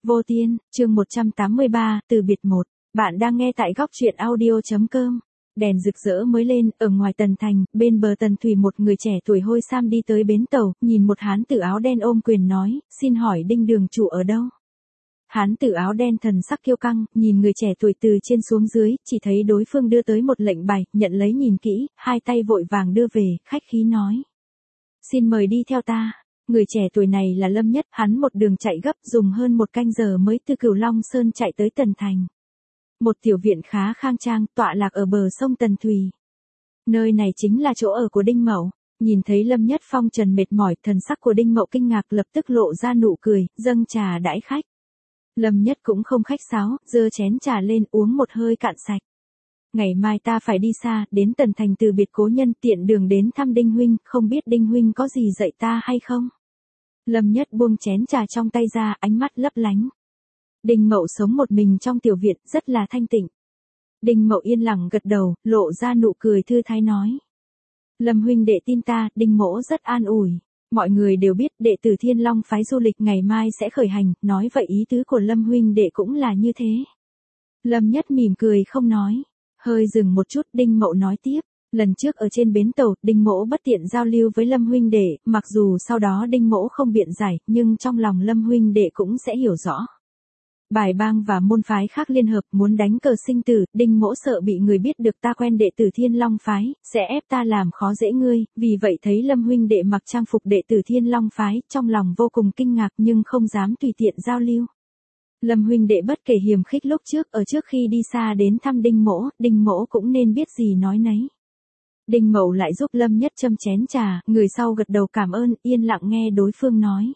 Vô Tiên, chương 183, từ biệt 1. Bạn đang nghe tại góc truyện audio.com. Đèn rực rỡ mới lên, ở ngoài Tần Thành, bên bờ Tần Thủy một người trẻ tuổi hôi sam đi tới bến tàu, nhìn một hán tử áo đen ôm quyền nói, xin hỏi Đinh đường chủ ở đâu? Hán tử áo đen thần sắc kiêu căng, nhìn người trẻ tuổi từ trên xuống dưới, chỉ thấy đối phương đưa tới một lệnh bài, nhận lấy nhìn kỹ, hai tay vội vàng đưa về, khách khí nói. Xin mời đi theo ta. Người trẻ tuổi này là Lâm Nhất, hắn một đường chạy gấp dùng hơn một canh giờ mới từ Cửu Long Sơn chạy tới Tần Thành. Một tiểu viện khá khang trang, tọa lạc ở bờ sông Tần Thủy. Nơi này chính là chỗ ở của Đinh Mậu. Nhìn thấy Lâm Nhất phong trần mệt mỏi, thần sắc của Đinh Mậu kinh ngạc lập tức lộ ra nụ cười, dâng trà đãi khách. Lâm Nhất cũng không khách sáo, giơ chén trà lên uống một hơi cạn sạch. Ngày mai ta phải đi xa, đến Tần Thành từ biệt cố nhân, tiện đường đến thăm Đinh huynh, không biết Đinh huynh có gì dạy ta hay không? Lâm Nhất buông chén trà trong tay ra, ánh mắt lấp lánh. Đinh Mậu sống một mình trong tiểu viện, rất là thanh tịnh. Đinh Mậu yên lặng gật đầu, lộ ra nụ cười thư thái nói. Lâm huynh đệ tin ta, Đinh mỗ rất an ủi. Mọi người đều biết đệ tử Thiên Long phái du lịch ngày mai sẽ khởi hành, nói vậy ý tứ của Lâm huynh đệ cũng là như thế. Lâm Nhất mỉm cười không nói. Hơi dừng một chút, Đinh Mậu nói tiếp. Lần trước ở trên bến tàu, Đinh mỗ bất tiện giao lưu với Lâm huynh đệ, mặc dù sau đó Đinh mỗ không biện giải, nhưng trong lòng Lâm huynh đệ cũng sẽ hiểu rõ. Bài bang và môn phái khác liên hợp muốn đánh cờ sinh tử, Đinh mỗ sợ bị người biết được ta quen đệ tử Thiên Long phái, sẽ ép ta làm khó dễ ngươi, vì vậy thấy Lâm huynh đệ mặc trang phục đệ tử Thiên Long phái, trong lòng vô cùng kinh ngạc nhưng không dám tùy tiện giao lưu. Lâm huynh đệ bất kể hiềm khích lúc trước, ở trước khi đi xa đến thăm Đinh mỗ cũng nên biết gì nói nấy. Đinh Mậu lại giúp Lâm Nhất châm chén trà, người sau gật đầu cảm ơn, yên lặng nghe đối phương nói.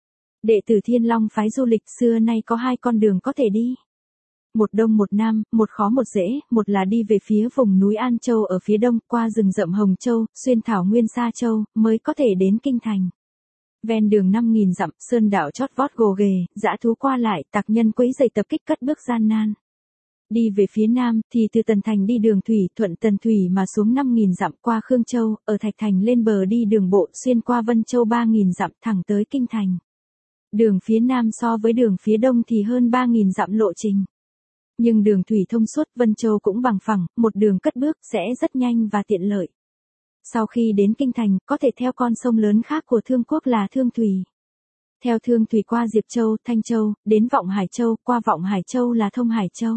Đệ tử Thiên Long phái du lịch xưa nay có hai con đường có thể đi. Một đông một nam, một khó một dễ, một là đi về phía vùng núi An Châu ở phía đông, qua rừng rậm Hồng Châu, xuyên thảo nguyên Sa Châu, mới có thể đến Kinh Thành. Ven đường 5.000 dặm, sơn đạo chót vót gồ ghề, dã thú qua lại, tặc nhân quấy rầy tập kích cất bước gian nan. Đi về phía nam, thì từ Tần Thành đi đường thủy, thuận Tần Thủy mà xuống 5.000 dặm qua Khương Châu, ở Thạch Thành lên bờ đi đường bộ, xuyên qua Vân Châu 3.000 dặm thẳng tới Kinh Thành. Đường phía nam so với đường phía đông thì hơn 3.000 dặm lộ trình. Nhưng đường thủy thông suốt, Vân Châu cũng bằng phẳng, một đường cất bước sẽ rất nhanh và tiện lợi. Sau khi đến Kinh Thành, có thể theo con sông lớn khác của Thương Quốc là Thương Thủy. Theo Thương Thủy qua Diệp Châu, Thanh Châu, đến Vọng Hải Châu, qua Vọng Hải Châu là Thông Hải Châu.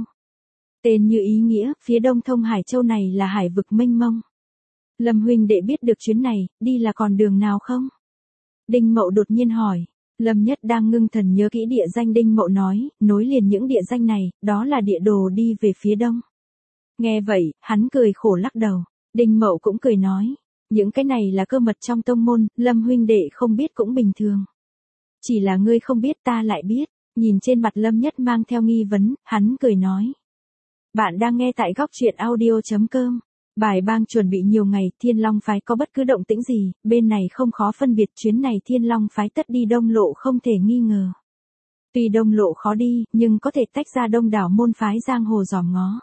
Tên như ý nghĩa, phía đông Thông Hải Châu này là hải vực mênh mông. Lâm huynh đệ biết được chuyến này, đi là con đường nào không? Đinh Mậu đột nhiên hỏi. Lâm Nhất đang ngưng thần nhớ kỹ địa danh, Đinh Mậu nói, nối liền những địa danh này, đó là địa đồ đi về phía đông. Nghe vậy, hắn cười khổ lắc đầu. Đinh Mậu cũng cười nói, những cái này là cơ mật trong tông môn, Lâm huynh đệ không biết cũng bình thường. Chỉ là ngươi không biết ta lại biết. Nhìn trên mặt Lâm Nhất mang theo nghi vấn, hắn cười nói. Bạn đang nghe tại góc truyện audio.com. Bài bang chuẩn bị nhiều ngày, Thiên Long phái có bất cứ động tĩnh gì, bên này không khó phân biệt, chuyến này Thiên Long phái tất đi đông lộ không thể nghi ngờ. Tuy đông lộ khó đi, nhưng có thể tách ra đông đảo môn phái giang hồ dòm ngó.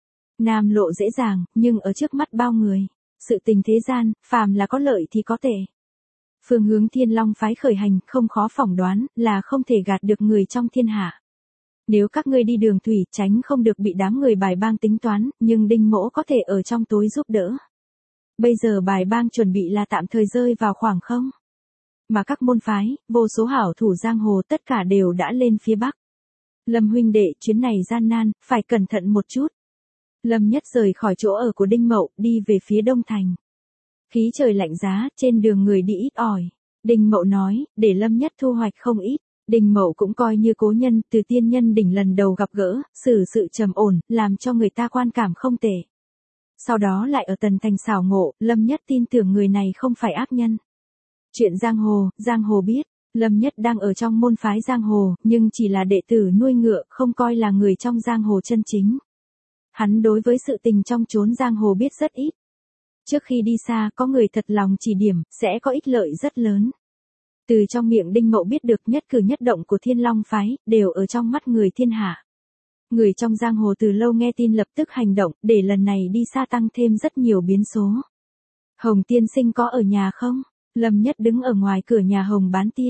Nam lộ dễ dàng, nhưng ở trước mắt bao người. Sự tình thế gian, phàm là có lợi thì có tệ. Phương hướng Thiên Long phái khởi hành, không khó phỏng đoán, là không thể gạt được người trong thiên hạ. Nếu các ngươi đi đường thủy, tránh không được bị đám người bài bang tính toán, nhưng Đinh mỗ có thể ở trong tối giúp đỡ. Bây giờ bài bang chuẩn bị là tạm thời rơi vào khoảng không. Mà các môn phái, vô số hảo thủ giang hồ tất cả đều đã lên phía bắc. Lâm huynh đệ, chuyến này gian nan, phải cẩn thận một chút. Lâm Nhất rời khỏi chỗ ở của Đinh Mậu, đi về phía đông thành. Khí trời lạnh giá, trên đường người đi ít ỏi. Đinh Mậu nói, để Lâm Nhất thu hoạch không ít. Đinh Mậu cũng coi như cố nhân, từ tiên nhân đỉnh lần đầu gặp gỡ, xử sự trầm ổn, làm cho người ta quan cảm không tệ. Sau đó lại ở Tần Thành xảo ngộ, Lâm Nhất tin tưởng người này không phải ác nhân. Chuyện giang hồ biết, Lâm Nhất đang ở trong môn phái giang hồ, nhưng chỉ là đệ tử nuôi ngựa, không coi là người trong giang hồ chân chính. Hắn đối với sự tình trong chốn giang hồ biết rất ít. Trước khi đi xa có người thật lòng chỉ điểm, sẽ có ích lợi rất lớn. Từ trong miệng Đinh Mậu biết được nhất cử nhất động của Thiên Long phái, đều ở trong mắt người thiên hạ. Người trong giang hồ từ lâu nghe tin lập tức hành động, để lần này đi xa tăng thêm rất nhiều biến số. Hồng tiên sinh có ở nhà không? Lâm Nhất đứng ở ngoài cửa nhà Hồng Bán Tiên.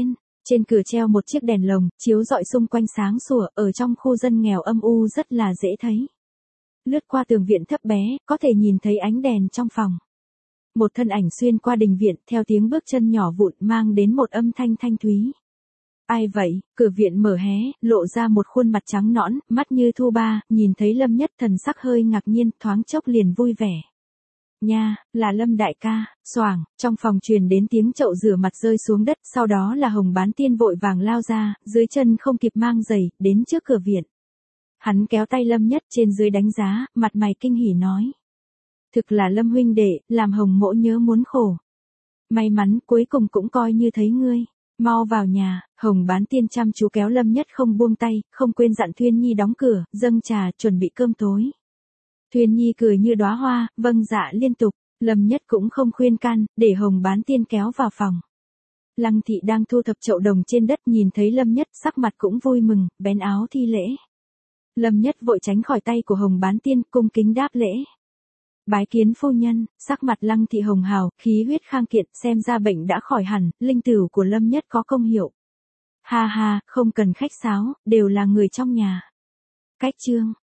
Trên cửa treo một chiếc đèn lồng, chiếu rọi xung quanh sáng sủa, ở trong khu dân nghèo âm u rất là dễ thấy. Lướt qua tường viện thấp bé, có thể nhìn thấy ánh đèn trong phòng. Một thân ảnh xuyên qua đình viện, theo tiếng bước chân nhỏ vụn mang đến một âm thanh thanh thúy. Ai vậy? Cửa viện mở hé, lộ ra một khuôn mặt trắng nõn, mắt như thu ba, nhìn thấy Lâm Nhất thần sắc hơi ngạc nhiên, thoáng chốc liền vui vẻ. Nha, là Lâm đại ca. Xoảng, trong phòng truyền đến tiếng chậu rửa mặt rơi xuống đất, sau đó là Hồng Bán Tiên vội vàng lao ra, dưới chân không kịp mang giày, đến trước cửa viện. Hắn kéo tay Lâm Nhất trên dưới đánh giá, mặt mày kinh hỉ nói. Thực là Lâm huynh đệ, làm Hồng mỗ nhớ muốn khổ. May mắn, cuối cùng cũng coi như thấy ngươi. Mau vào nhà. Hồng Bán Tiên chăm chú kéo Lâm Nhất không buông tay, không quên dặn Thuyên Nhi đóng cửa, dâng trà, chuẩn bị cơm tối. Thuyên Nhi cười như đóa hoa, vâng dạ liên tục. Lâm Nhất cũng không khuyên can, để Hồng Bán Tiên kéo vào phòng. Lăng thị đang thu thập chậu đồng trên đất, nhìn thấy Lâm Nhất, sắc mặt cũng vui mừng, bén áo thi lễ. Lâm Nhất vội tránh khỏi tay của Hồng Bán Tiên, cung kính đáp lễ. Bái kiến phu nhân. Sắc mặt Lăng thị hồng hào, khí huyết khang kiện, xem ra bệnh đã khỏi hẳn, linh tửu của Lâm Nhất có công hiệu. Ha ha, không cần khách sáo, đều là người trong nhà. Cách chương